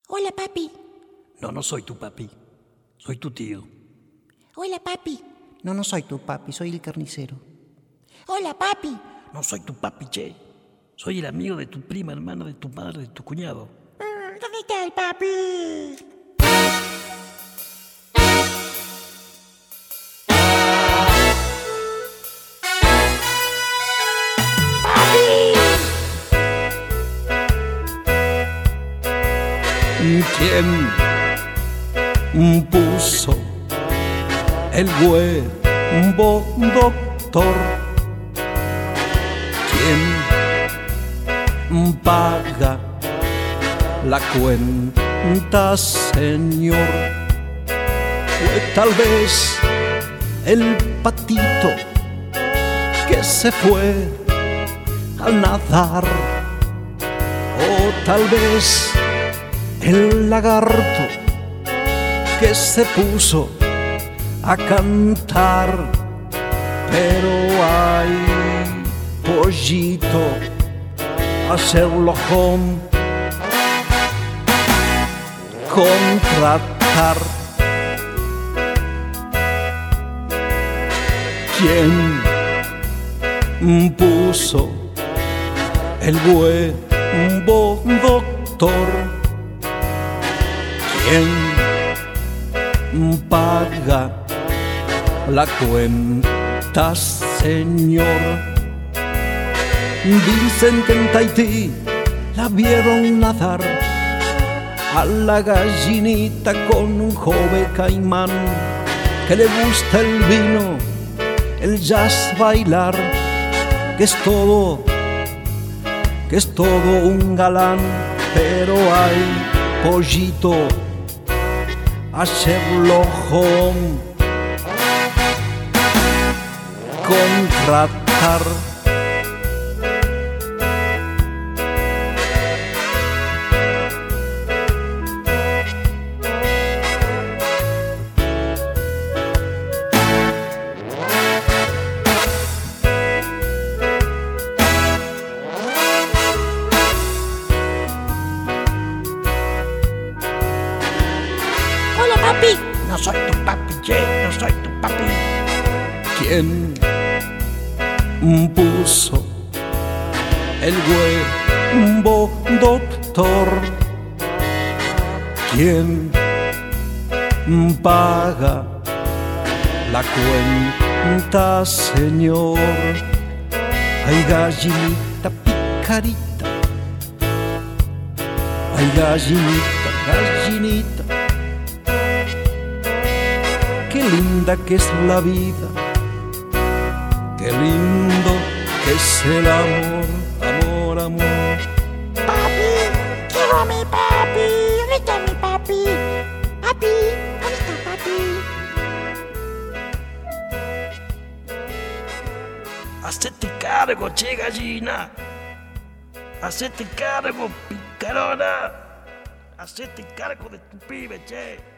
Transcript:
Hola, papi. No, no soy tu papi. Soy tu tío. Hola, papi. No soy tu papi, soy el carnicero. Hola, papi. No soy tu papi, che. Soy el amigo de tu prima, hermana de tu madre, de tu cuñado. ¿Dónde está el papi? ¿Quién puso el huevo, doctor? ¿Quién paga la cuenta, señor? Fue tal vez el patito que se fue a nadar, o tal vez el lagarto que se puso a cantar. Pero hay pollito a Sherlock Holmes contratar. ¿Quién puso el huevo, doctor? ¿Quién paga la cuenta, señor? Dicen que en Tahití la vieron nadar a la gallinita con un joven caimán que le gusta el vino, el jazz, bailar, que es todo un galán. Pero hay pollito a Sherlock Holmes contratar. Hola, papi. No soy tu papi, che. No soy tu papi. ¿Quién puso el huevo, doctor? ¿Quién paga la cuenta, señor? Ay, gallinita picarita, ay, gallinita, gallinita, qué linda que es la vida, qué lindo que es el amor, amor, amor. Papi, quiero a mi papi. ¿Dónde está mi papi? Papi, ¿dónde está papi? Hacete cargo, che, gallina. Hacete cargo, picarona. Hacete cargo de tu pibe, che.